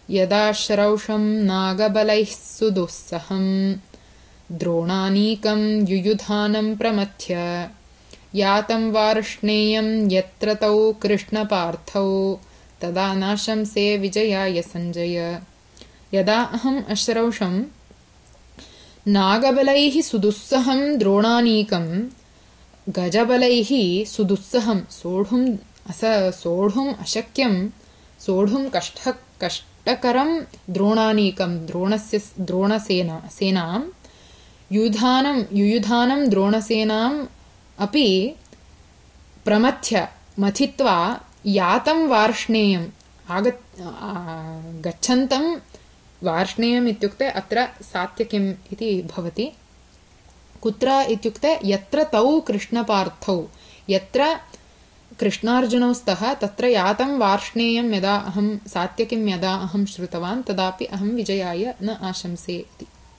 यदा श्रौषं नागबलैः सुदुस्सहं द्रोणानीकं युयुधानं प्रमथ्य यातं वार्ष्णेयं यत्र तौ कृष्णपार्थौ तदा नाशंसे विजयाय सञ्जय। यदा अहम् अश्रौषं नागबलैः सुदुस्सहं द्रोणानीकं गजबलैः सुदुस्सहं सोढुम् अशक्यं सोढुं कष्टकरं द्रोणानीकं द्रोणसेनां युयुधानं द्रोणसेनाम् अपि मथित्वा यातं वार्ष्णेयं गच्छन्तं वार्ष्णेयम् इत्युक्ते अत्र सात्यकिम् इति भवति। कुत्र इत्युक्ते यत्र तौ कृष्णपार्थौ यत्र कृष्णार्जुनौ स्तः तत्र यातं वार्ष्णेयं यदा अहं सात्यकिं यदा अहं श्रुतवान् तदापि अहं विजयाय न आशंसे इति।